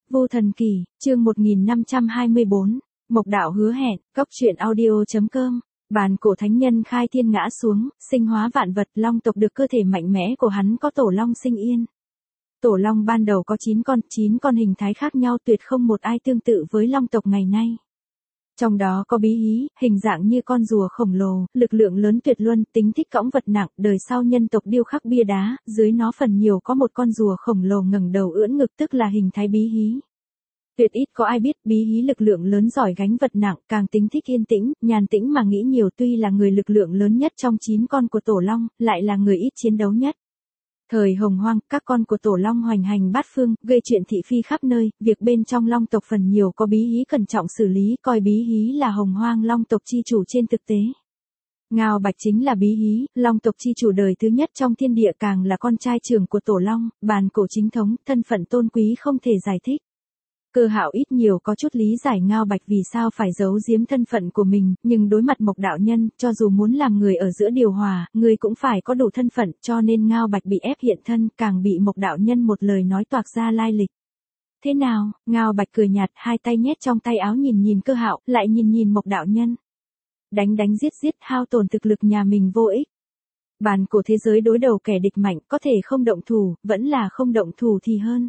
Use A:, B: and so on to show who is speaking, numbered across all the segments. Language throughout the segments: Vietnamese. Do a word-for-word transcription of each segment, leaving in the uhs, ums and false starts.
A: Vu Thần Kỳ, chương một nghìn năm trăm hai mươi bốn, Mộc Đạo hứa hẹn, cốc truyện audio chấm com. Bàn cổ thánh nhân khai thiên ngã xuống, sinh hóa vạn vật, long tộc được cơ thể mạnh mẽ của hắn có tổ long sinh yên. Tổ long ban đầu có chín con, chín con hình thái khác nhau, tuyệt không một ai tương tự với long tộc ngày nay. Trong đó có Bí Hí, hình dạng như con rùa khổng lồ, lực lượng lớn tuyệt luân, tính thích cõng vật nặng, đời sau nhân tộc điêu khắc bia đá, dưới nó phần nhiều có một con rùa khổng lồ ngẩng đầu ưỡn ngực, tức là hình thái Bí Hí. Tuyệt ít có ai biết Bí Hí lực lượng lớn giỏi gánh vật nặng, càng tính thích yên tĩnh, nhàn tĩnh mà nghĩ nhiều, tuy là người lực lượng lớn nhất trong chín con của tổ long, lại là người ít chiến đấu nhất. Thời Hồng Hoang, các con của tổ long hoành hành bát phương, gây chuyện thị phi khắp nơi, việc bên trong long tộc phần nhiều có Bí Hí cẩn trọng xử lý, coi Bí Hí là Hồng Hoang long tộc chi chủ trên thực tế. Ngao Bạch chính là Bí Hí, long tộc chi chủ đời thứ nhất trong thiên địa, càng là con trai trưởng của tổ long, bàn cổ chính thống, thân phận tôn quý không thể giải thích. Cơ Hạo ít nhiều có chút lý giải Ngao Bạch vì sao phải giấu giếm thân phận của mình, nhưng đối mặt Mộc đạo nhân, cho dù muốn làm người ở giữa điều hòa, người cũng phải có đủ thân phận, cho nên Ngao Bạch bị ép hiện thân, càng bị Mộc đạo nhân một lời nói toạc ra lai lịch. Thế nào? Ngao Bạch cười nhạt, hai tay nhét trong tay áo, nhìn nhìn Cơ Hạo, lại nhìn nhìn Mộc đạo nhân. Đánh đánh giết giết, hao tổn thực lực nhà mình vô ích. Bàn cổ thế giới đối đầu kẻ địch mạnh, có thể không động thủ, vẫn là không động thủ thì hơn.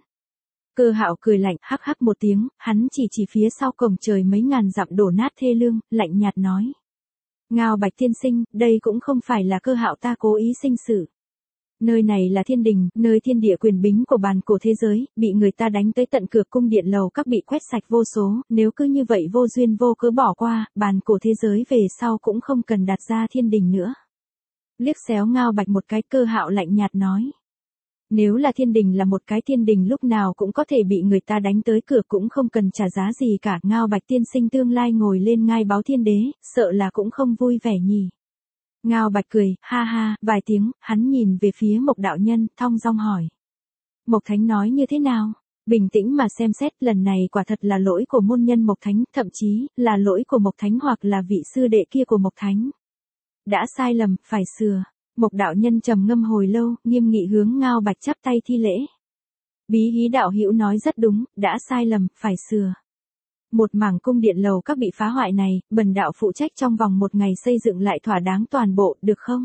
A: Cơ Hạo cười lạnh, hắc hắc một tiếng, hắn chỉ chỉ phía sau cổng trời mấy ngàn dặm đổ nát thê lương, lạnh nhạt nói. Ngao Bạch tiên sinh, đây cũng không phải là Cơ Hạo ta cố ý sinh sự. Nơi này là thiên đình, nơi thiên địa quyền bính của bàn cổ thế giới, bị người ta đánh tới tận cửa cung điện lầu các, bị quét sạch vô số, nếu cứ như vậy vô duyên vô cớ bỏ qua, bàn cổ thế giới về sau cũng không cần đặt ra thiên đình nữa. Liếc xéo Ngao Bạch một cái, Cơ Hạo lạnh nhạt nói. Nếu là thiên đình là một cái thiên đình lúc nào cũng có thể bị người ta đánh tới cửa, cũng không cần trả giá gì cả. Ngao Bạch tiên sinh tương lai ngồi lên ngai báo thiên đế, sợ là cũng không vui vẻ nhỉ. Ngao Bạch cười, ha ha, vài tiếng, hắn nhìn về phía Mộc đạo nhân, thong dong hỏi. Mộc Thánh nói như thế nào? Bình tĩnh mà xem xét, lần này quả thật là lỗi của môn nhân Mộc Thánh, thậm chí là lỗi của Mộc Thánh hoặc là vị sư đệ kia của Mộc Thánh. Đã sai lầm, phải sửa. Mộc đạo nhân trầm ngâm hồi lâu, nghiêm nghị hướng Ngao Bạch chắp tay thi lễ. Bí Hí đạo hữu nói rất đúng, đã sai lầm, phải sửa. Một mảng cung điện lầu các bị phá hoại này, bần đạo phụ trách trong vòng một ngày xây dựng lại thỏa đáng toàn bộ, được không?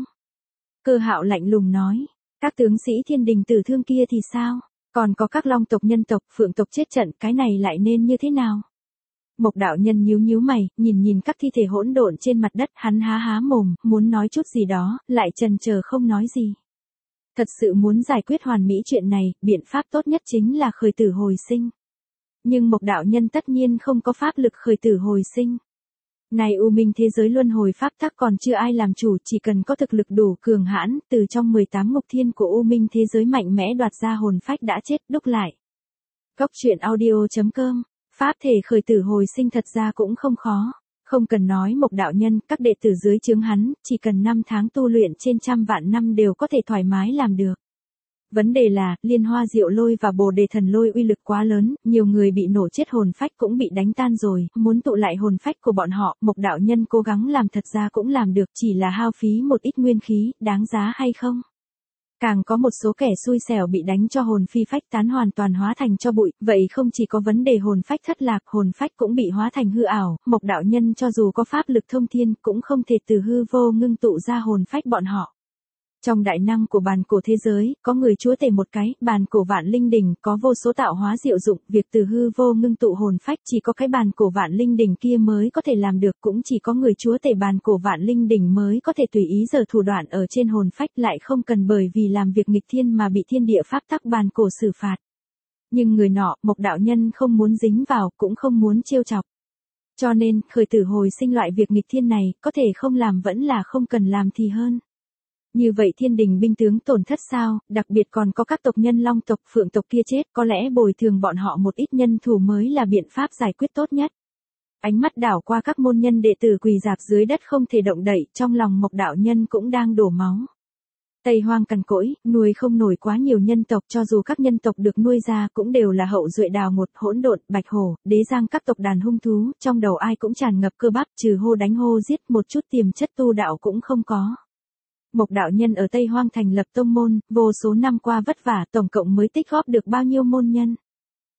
A: Cơ Hạo lạnh lùng nói. Các tướng sĩ thiên đình tử thương kia thì sao? Còn có các long tộc nhân tộc, phượng tộc chết trận, cái này lại nên như thế nào? Mộc đạo nhân nhíu nhíu mày, nhìn nhìn các thi thể hỗn độn trên mặt đất, hắn há há mồm, muốn nói chút gì đó, lại chần chờ không nói gì. Thật sự muốn giải quyết hoàn mỹ chuyện này, biện pháp tốt nhất chính là khởi tử hồi sinh. Nhưng Mộc đạo nhân tất nhiên không có pháp lực khởi tử hồi sinh. Này U Minh thế giới luân hồi pháp tắc còn chưa ai làm chủ, chỉ cần có thực lực đủ cường hãn, từ trong mười tám ngục thiên của U Minh thế giới mạnh mẽ đoạt ra hồn phách đã chết, đúc lại. Cốc truyện audio chấm com. Pháp thể khởi tử hồi sinh thật ra cũng không khó. Không cần nói Mộc đạo nhân, các đệ tử dưới trướng hắn, chỉ cần năm tháng tu luyện trên trăm vạn năm đều có thể thoải mái làm được. Vấn đề là, Liên Hoa Diệu Lôi và Bồ Đề Thần Lôi uy lực quá lớn, nhiều người bị nổ chết hồn phách cũng bị đánh tan rồi, muốn tụ lại hồn phách của bọn họ, Mộc đạo nhân cố gắng làm thật ra cũng làm được, chỉ là hao phí một ít nguyên khí, đáng giá hay không? Càng có một số kẻ xui xẻo bị đánh cho hồn phi phách tán, hoàn toàn hóa thành cho bụi, vậy không chỉ có vấn đề hồn phách thất lạc, hồn phách cũng bị hóa thành hư ảo, Mộc đạo nhân cho dù có pháp lực thông thiên, cũng không thể từ hư vô ngưng tụ ra hồn phách bọn họ. Trong đại năng của bàn cổ thế giới, có người chúa tể một cái, bàn cổ vạn linh đỉnh, có vô số tạo hóa diệu dụng, việc từ hư vô ngưng tụ hồn phách chỉ có cái bàn cổ vạn linh đỉnh kia mới có thể làm được, cũng chỉ có người chúa tể bàn cổ vạn linh đỉnh mới có thể tùy ý giở thủ đoạn ở trên hồn phách, lại không cần bởi vì làm việc nghịch thiên mà bị thiên địa pháp tắc bàn cổ xử phạt. Nhưng người nọ, Mộc đạo nhân không muốn dính vào, cũng không muốn trêu chọc. Cho nên, khởi tử hồi sinh loại việc nghịch thiên này, có thể không làm vẫn là không cần làm thì hơn. Như vậy thiên đình binh tướng tổn thất sao, đặc biệt còn có các tộc nhân long tộc, phượng tộc kia chết, có lẽ bồi thường bọn họ một ít nhân thủ mới là biện pháp giải quyết tốt nhất. Ánh mắt đảo qua các môn nhân đệ tử quỳ rạp dưới đất không thể động đậy, trong lòng Mộc đạo nhân cũng đang đổ máu. Tây Hoang cằn cỗi, nuôi không nổi quá nhiều nhân tộc, cho dù các nhân tộc được nuôi ra cũng đều là hậu duệ đào ngột, hỗn độn, bạch hổ, đế giang, các tộc đàn hung thú, trong đầu ai cũng tràn ngập cơ bắp, trừ hô đánh hô giết, một chút tiềm chất tu đạo cũng không có. Mộc đạo nhân ở Tây Hoang thành lập tông môn, vô số năm qua vất vả, tổng cộng mới tích góp được bao nhiêu môn nhân.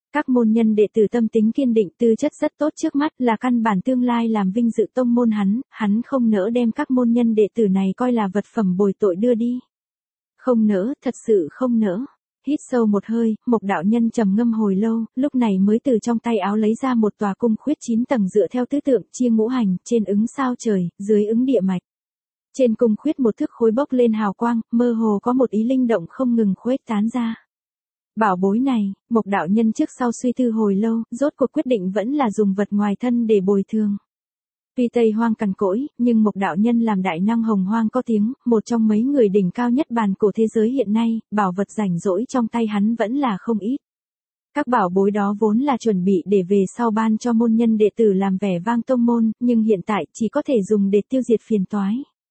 A: Các môn nhân đệ tử tâm tính kiên định, tư chất rất tốt, trước mắt là căn bản tương lai làm vinh dự tông môn hắn, hắn không nỡ đem các môn nhân đệ tử này coi là vật phẩm bồi tội đưa đi. Không nỡ, thật sự không nỡ. Hít sâu một hơi, Mộc đạo nhân trầm ngâm hồi lâu, lúc này mới từ trong tay áo lấy ra một tòa cung khuyết chín tầng dựa theo tứ tượng chia ngũ hành, trên ứng sao trời, dưới ứng địa mạch. Trên cung khuyết một thước khối bốc lên hào quang, mơ hồ có một ý linh động không ngừng khuếch tán ra. Bảo bối này, Mộc đạo nhân trước sau suy tư hồi lâu, rốt cuộc quyết định vẫn là dùng vật ngoài thân để bồi thường. Tuy Tây Hoang cằn cỗi, nhưng Mộc đạo nhân làm đại năng Hồng Hoang có tiếng, một trong mấy người đỉnh cao nhất bàn cổ thế giới hiện nay, bảo vật rảnh rỗi trong tay hắn vẫn là không ít. Các bảo bối đó vốn là chuẩn bị để về sau ban cho môn nhân đệ tử làm vẻ vang tông môn, nhưng hiện tại chỉ có thể dùng để tiêu diệt phiền toái.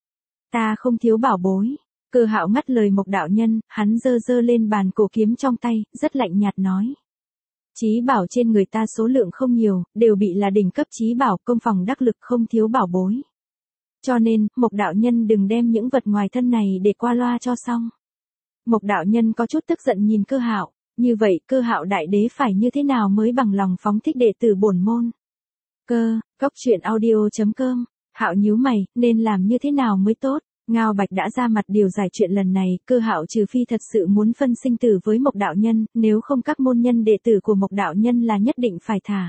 A: Ta không thiếu bảo bối. Cơ Hạo ngắt lời Mộc đạo nhân, hắn giơ giơ lên bàn cổ kiếm trong tay, rất lạnh nhạt nói. Chí bảo trên người ta số lượng không nhiều, đều bị là đỉnh cấp chí bảo, công phòng đắc lực, không thiếu bảo bối. Cho nên, Mộc đạo nhân đừng đem những vật ngoài thân này để qua loa cho xong. Mộc đạo nhân có chút tức giận nhìn Cơ Hạo, như vậy Cơ Hạo đại đế phải như thế nào mới bằng lòng phóng thích đệ tử bổn môn? Cơ, Cốc Truyện Audio chấm com. Hạo nhíu mày, nên làm như thế nào mới tốt? Ngao Bạch đã ra mặt điều giải chuyện lần này, Cơ Hạo trừ phi thật sự muốn phân sinh tử với Mộc đạo nhân, nếu không các môn nhân đệ tử của Mộc đạo nhân là nhất định phải thả.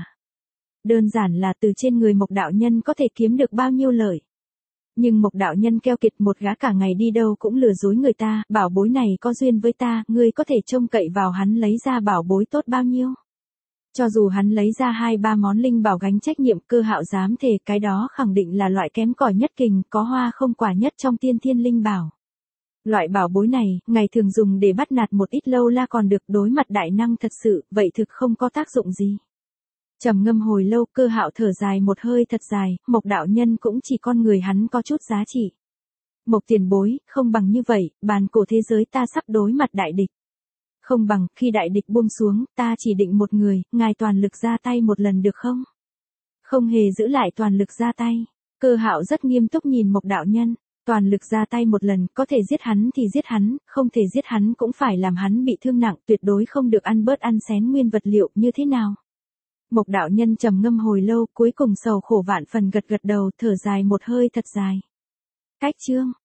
A: Đơn giản là từ trên người Mộc đạo nhân có thể kiếm được bao nhiêu lợi. Nhưng Mộc đạo nhân keo kiệt, một gã cả ngày đi đâu cũng lừa dối người ta, bảo bối này có duyên với ta, ngươi có thể trông cậy vào hắn lấy ra bảo bối tốt bao nhiêu. Cho dù hắn lấy ra hai ba món linh bảo gánh trách nhiệm, Cơ Hạo dám thề cái đó khẳng định là loại kém cỏi nhất kình, có hoa không quả nhất trong tiên thiên linh bảo. Loại bảo bối này, ngày thường dùng để bắt nạt một ít lâu la còn được, đối mặt đại năng thật sự, vậy thực không có tác dụng gì. Trầm ngâm hồi lâu, Cơ Hạo thở dài một hơi thật dài, Mộc đạo nhân cũng chỉ con người hắn có chút giá trị. Mộc tiền bối, không bằng như vậy, bàn cổ thế giới ta sắp đối mặt đại địch. Không bằng, khi đại địch buông xuống, ta chỉ định một người, ngài toàn lực ra tay một lần được không? Không hề giữ lại toàn lực ra tay. Cơ Hạo rất nghiêm túc nhìn Mộc đạo nhân, toàn lực ra tay một lần, có thể giết hắn thì giết hắn, không thể giết hắn cũng phải làm hắn bị thương nặng, tuyệt đối không được ăn bớt ăn xén nguyên vật liệu, như thế nào? Mộc đạo nhân trầm ngâm hồi lâu, cuối cùng sầu khổ vạn phần gật gật đầu, thở dài một hơi thật dài. Cách chương